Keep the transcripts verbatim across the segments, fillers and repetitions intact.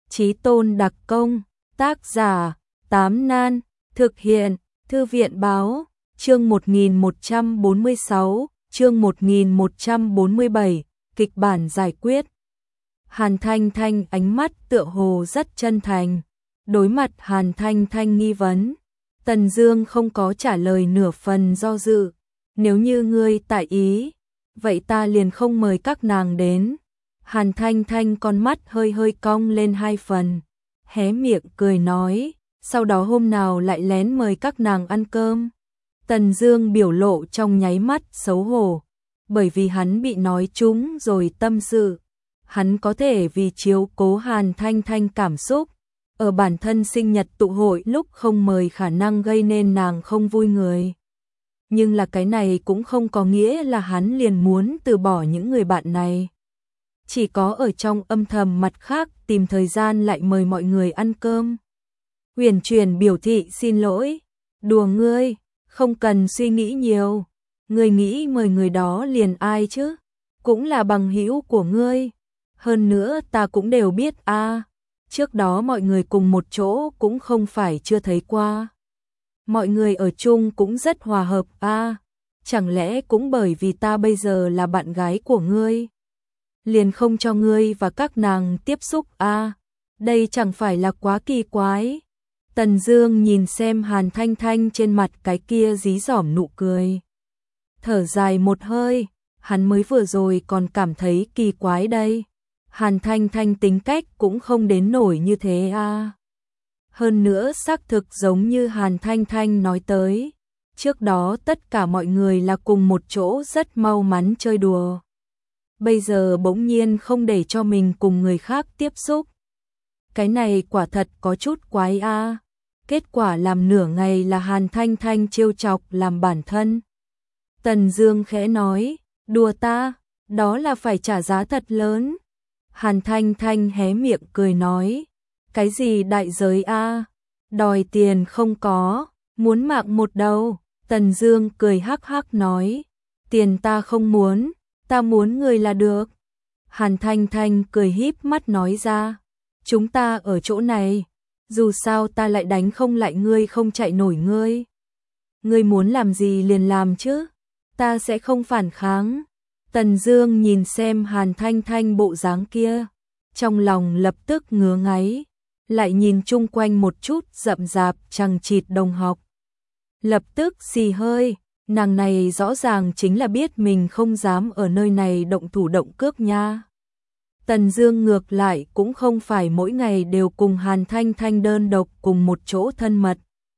Chí tôn đặc công, tác giả, Tám Nan, thực hiện, Thư viện báo, chương một nghìn một trăm bốn mươi sáu, chương một nghìn một trăm bốn mươi bảy, kịch bản giải quyết. Hàn Thanh Thanh ánh mắt tựa hồ rất chân thành. Đối mặt Hàn Thanh Thanh nghi vấn, Tần Dương không có trả lời nửa phần do dự. Nếu như ngươi tại ý, vậy ta liền không mời các nàng đến. Hàn Thanh Thanh con mắt hơi hơi cong lên hai phần, hé miệng cười nói, sau đó hôm nào lại lén mời các nàng ăn cơm. Tần Dương biểu lộ trong nháy mắt xấu hổ, bởi vì hắn bị nói trúng rồi tâm sự. Hắn có thể vì chiếu cố Hàn Thanh Thanh cảm xúc, ở bản thân sinh nhật tụ hội lúc không mời khả năng gây nên nàng không vui người. Nhưng là cái này cũng không có nghĩa là hắn liền muốn từ bỏ những người bạn này. Chỉ có ở trong âm thầm mặt khác tìm thời gian lại mời mọi người ăn cơm. Huyền Truyền biểu thị xin lỗi, đùa ngươi, không cần suy nghĩ nhiều. Ngươi nghĩ mời người đó liền ai chứ? Cũng là bằng hữu của ngươi. Hơn nữa ta cũng đều biết a, à, trước đó mọi người cùng một chỗ cũng không phải chưa thấy qua. Mọi người ở chung cũng rất hòa hợp a, à, chẳng lẽ cũng bởi vì ta bây giờ là bạn gái của ngươi, liền không cho ngươi và các nàng tiếp xúc a, à, đây chẳng phải là quá kỳ quái. Tần Dương nhìn xem Hàn Thanh Thanh trên mặt cái kia dí dỏm nụ cười, thở dài một hơi, hắn mới vừa rồi còn cảm thấy kỳ quái đây. Hàn Thanh Thanh tính cách cũng không đến nổi như thế a. À. Hơn nữa xác thực giống như Hàn Thanh Thanh nói tới, trước đó tất cả mọi người là cùng một chỗ rất mau mắn chơi đùa. Bây giờ bỗng nhiên không để cho mình cùng người khác tiếp xúc. Cái này quả thật có chút quái a. À. Kết quả làm nửa ngày là Hàn Thanh Thanh trêu chọc làm bản thân. Tần Dương khẽ nói, đùa ta, đó là phải trả giá thật lớn. Hàn Thanh Thanh hé miệng cười nói, cái gì đại giới a, à? Đòi tiền không có, muốn mạng một đầu. Tần Dương cười hắc hắc nói, tiền ta không muốn, ta muốn người là được. Hàn Thanh Thanh cười híp mắt nói ra, chúng ta ở chỗ này, dù sao ta lại đánh không lại ngươi, không chạy nổi ngươi. Ngươi muốn làm gì liền làm chứ, ta sẽ không phản kháng. Tần Dương nhìn xem Hàn Thanh Thanh bộ dáng kia, trong lòng lập tức ngứa ngáy, lại nhìn chung quanh một chút rậm rạp chằng chịt đồng học. Lập tức xì hơi, nàng này rõ ràng chính là biết mình không dám ở nơi này động thủ động cước nha. Tần Dương ngược lại cũng không phải mỗi ngày đều cùng Hàn Thanh Thanh đơn độc cùng một chỗ thân mật.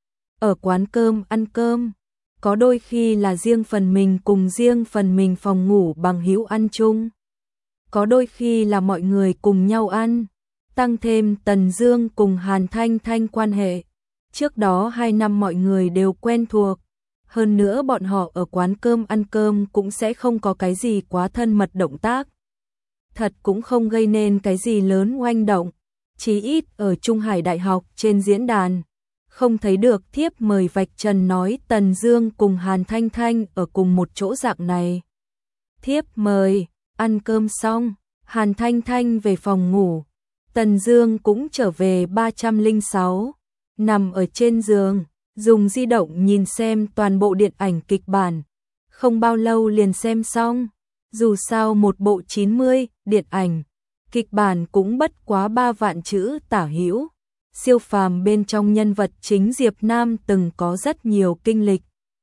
Ở quán cơm ăn cơm, có đôi khi là riêng phần mình cùng riêng phần mình phòng ngủ bằng hữu ăn chung. Có đôi khi là mọi người cùng nhau ăn, tăng thêm Tần Dương cùng Hàn Thanh Thanh quan hệ. Trước đó hai năm mọi người đều quen thuộc, hơn nữa bọn họ ở quán cơm ăn cơm cũng sẽ không có cái gì quá thân mật động tác. Thật cũng không gây nên cái gì lớn oanh động, chí ít ở Trung Hải Đại học trên diễn đàn. Không thấy được thiếp mời vạch trần nói Tần Dương cùng Hàn Thanh Thanh ở cùng một chỗ dạng này. Thiếp mời, ăn cơm xong, Hàn Thanh Thanh về phòng ngủ, Tần Dương cũng trở về ba trăm lẻ sáu, nằm ở trên giường, dùng di động nhìn xem toàn bộ điện ảnh kịch bản, không bao lâu liền xem xong. Dù sao một bộ chín mươi điện ảnh, kịch bản cũng bất quá ba vạn chữ tả hữu. Siêu phàm bên trong nhân vật chính Diệp Nam từng có rất nhiều kinh lịch.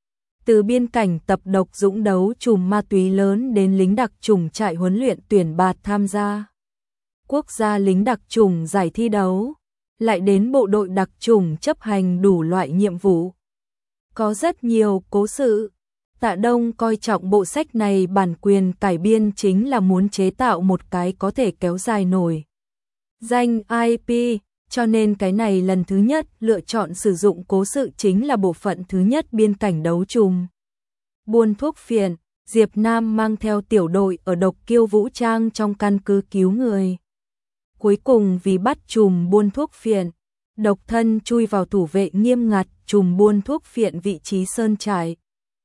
Từ biên cảnh tập độc dũng đấu trùm ma túy lớn đến lính đặc chủng trại huấn luyện tuyển bạt tham gia quốc gia lính đặc chủng giải thi đấu, lại đến bộ đội đặc chủng chấp hành đủ loại nhiệm vụ. Có rất nhiều cố sự. Tạ Đông coi trọng bộ sách này bản quyền cải biên chính là muốn chế tạo một cái có thể kéo dài nổi danh i pê, cho nên cái này lần thứ nhất lựa chọn sử dụng cố sự chính là bộ phận thứ nhất biên cảnh đấu trùm buôn thuốc phiện. Diệp Nam mang theo tiểu đội ở độc kiêu vũ trang trong căn cứ cứu người. Cuối cùng vì bắt trùm buôn thuốc phiện, độc thân chui vào thủ vệ nghiêm ngặt trùm buôn thuốc phiện vị trí sơn trại.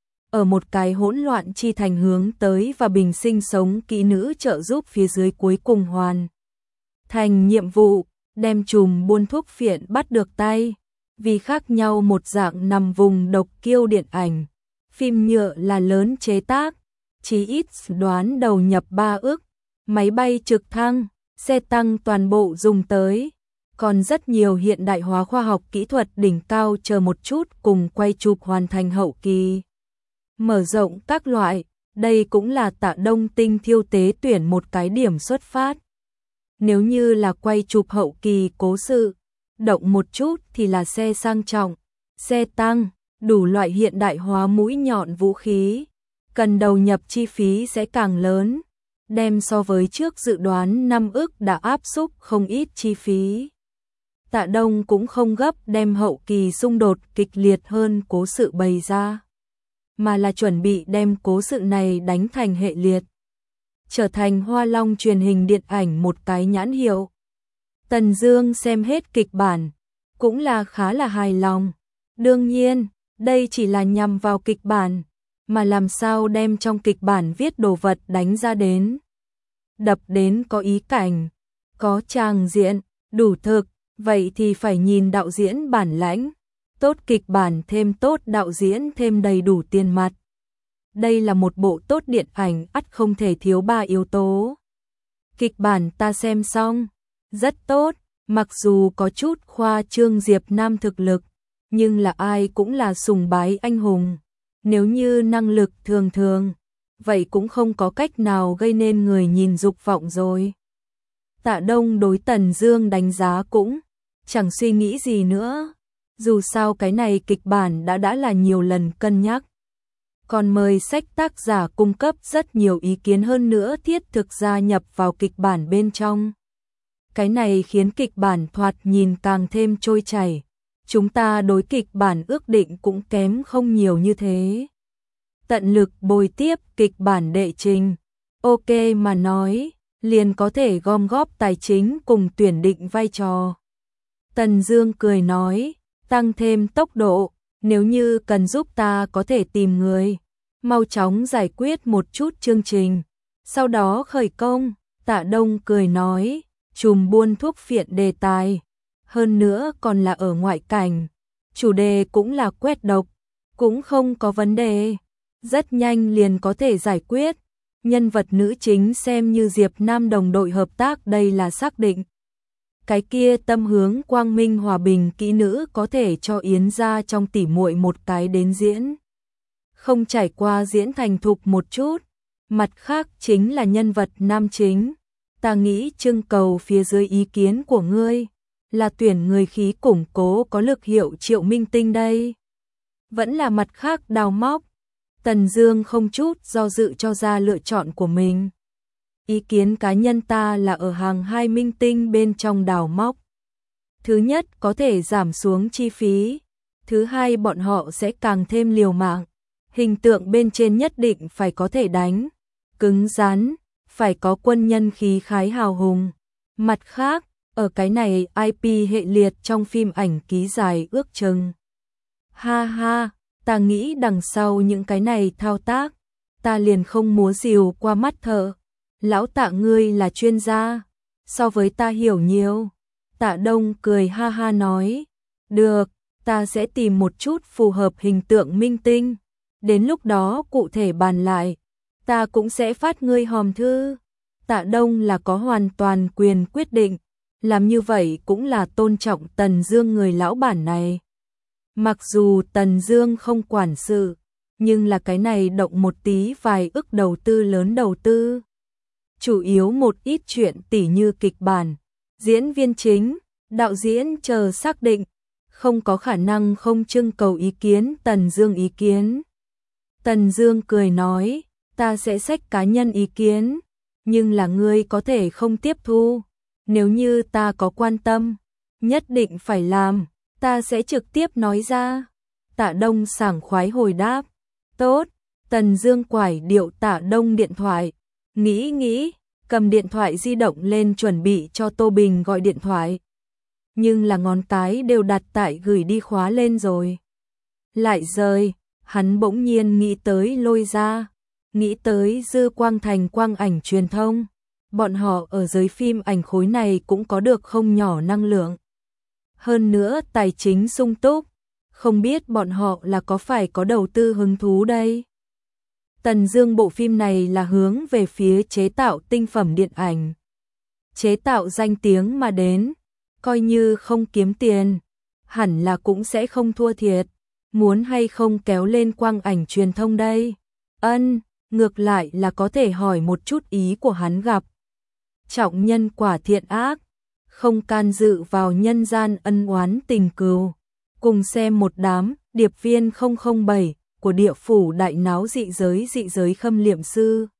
Ở một cái hỗn loạn chi thành hướng tới và bình sinh sống kỹ nữ trợ giúp phía dưới cuối cùng hoàn thành nhiệm vụ, đem chùm buôn thuốc phiện bắt được tay. Vì khác nhau một dạng nằm vùng độc kiêu điện ảnh, phim nhựa là lớn chế tác, chí ít đoán đầu nhập ba ức, máy bay trực thăng, xe tăng toàn bộ dùng tới. Còn rất nhiều hiện đại hóa khoa học kỹ thuật đỉnh cao chờ một chút cùng quay chụp hoàn thành hậu kỳ. Mở rộng các loại, đây cũng là Tạ Đông tinh thiêu tế tuyển một cái điểm xuất phát. Nếu như là quay chụp hậu kỳ cố sự, động một chút thì là xe sang trọng, xe tăng, đủ loại hiện đại hóa mũi nhọn vũ khí. Cần đầu nhập chi phí sẽ càng lớn, đem so với trước dự đoán năm ức đã áp xúc không ít chi phí. Tạ Đông cũng không gấp đem hậu kỳ xung đột kịch liệt hơn cố sự bày ra, mà là chuẩn bị đem cố sự này đánh thành hệ liệt, trở thành Hoa Long truyền hình điện ảnh một cái nhãn hiệu. Tần Dương xem hết kịch bản, cũng là khá là hài lòng. Đương nhiên, đây chỉ là nhằm vào kịch bản, mà làm sao đem trong kịch bản viết đồ vật đánh ra đến. Đập đến có ý cảnh, có tràng diện, đủ thực, vậy thì phải nhìn đạo diễn bản lãnh. Tốt kịch bản thêm tốt đạo diễn thêm đầy đủ tiền mặt. Đây là một bộ tốt điện ảnh ắt không thể thiếu ba yếu tố. Kịch bản ta xem xong, rất tốt, mặc dù có chút khoa trương Diệp Nam thực lực, nhưng là ai cũng là sùng bái anh hùng. Nếu như năng lực thường thường, vậy cũng không có cách nào gây nên người nhìn dục vọng rồi. Tạ Đông đối Tần Dương đánh giá cũng chẳng suy nghĩ gì nữa. Dù sao cái này kịch bản đã đã là nhiều lần cân nhắc. Còn mời sách tác giả cung cấp rất nhiều ý kiến hơn nữa thiết thực gia nhập vào kịch bản bên trong. Cái này khiến kịch bản thoạt nhìn càng thêm trôi chảy. Chúng ta đối kịch bản ước định cũng kém không nhiều như thế. Tận lực bồi tiếp kịch bản đệ trình. Ok mà nói, liền có thể gom góp tài chính cùng tuyển định vai trò. Tần Dương cười nói, tăng thêm tốc độ, nếu như cần giúp ta có thể tìm người, mau chóng giải quyết một chút chương trình, sau đó khởi công. Tạ Đông cười nói, chùm buôn thuốc phiện đề tài, hơn nữa còn là ở ngoại cảnh, chủ đề cũng là quét độc, cũng không có vấn đề, rất nhanh liền có thể giải quyết. Nhân vật nữ chính xem như Diệp Nam đồng đội hợp tác đây là xác định. Cái kia tâm hướng quang minh hòa bình kỹ nữ có thể cho Yến gia trong tỉ muội một cái đến diễn. Không trải qua diễn thành thục một chút. Mặt khác chính là nhân vật nam chính. Ta nghĩ trưng cầu phía dưới ý kiến của ngươi, là tuyển người khí củng cố có lực hiệu Triệu Minh Tinh đây. Vẫn là mặt khác đào móc. Tần Dương không chút do dự cho ra lựa chọn của mình. Ý kiến cá nhân ta là ở hàng hai minh tinh bên trong đào móc. Thứ nhất có thể giảm xuống chi phí. Thứ hai bọn họ sẽ càng thêm liều mạng. Hình tượng bên trên nhất định phải có thể đánh. Cứng rắn, phải có quân nhân khí khái hào hùng. Mặt khác, ở cái này i pê hệ liệt trong phim ảnh ký dài ước chừng. Ha ha, ta nghĩ đằng sau những cái này thao tác, ta liền không múa rìu qua mắt thợ. Lão Tạ ngươi là chuyên gia, so với ta hiểu nhiều. Tạ Đông cười ha ha nói, được, ta sẽ tìm một chút phù hợp hình tượng minh tinh. Đến lúc đó cụ thể bàn lại, ta cũng sẽ phát ngươi hòm thư. Tạ Đông là có hoàn toàn quyền quyết định, làm như vậy cũng là tôn trọng Tần Dương người lão bản này. Mặc dù Tần Dương không quản sự, nhưng là cái này động một tí vài ức đầu tư lớn đầu tư. Chủ yếu một ít chuyện tỉ như kịch bản, diễn viên chính, đạo diễn chờ xác định, không có khả năng không trưng cầu ý kiến Tần Dương ý kiến. Tần Dương cười nói, ta sẽ xách cá nhân ý kiến, nhưng là ngươi có thể không tiếp thu. Nếu như ta có quan tâm, nhất định phải làm, ta sẽ trực tiếp nói ra. Tạ Đông sảng khoái hồi đáp, tốt. Tần Dương quải điệu Tạ Đông điện thoại, nghĩ nghĩ, cầm điện thoại di động lên chuẩn bị cho Tô Bình gọi điện thoại. Nhưng là ngón cái đều đặt tại gửi đi khóa lên rồi. Lại rời, hắn bỗng nhiên nghĩ tới Lôi Gia, nghĩ tới Dư Quang Thành quang ảnh truyền thông, bọn họ ở giới phim ảnh khối này cũng có được không nhỏ năng lượng. Hơn nữa tài chính sung túc, không biết bọn họ là có phải có đầu tư hứng thú đây. Tần Dương bộ phim này là hướng về phía chế tạo tinh phẩm điện ảnh, chế tạo danh tiếng mà đến, coi như không kiếm tiền, hẳn là cũng sẽ không thua thiệt, muốn hay không kéo lên quang ảnh truyền thông đây. Ân, ngược lại là có thể hỏi một chút ý của hắn gặp. Trọng nhân quả thiện ác, không can dự vào nhân gian ân oán tình cừu. Cùng xem một đám điệp viên không không bảy của địa phủ đại náo dị giới dị giới khâm liệm sư.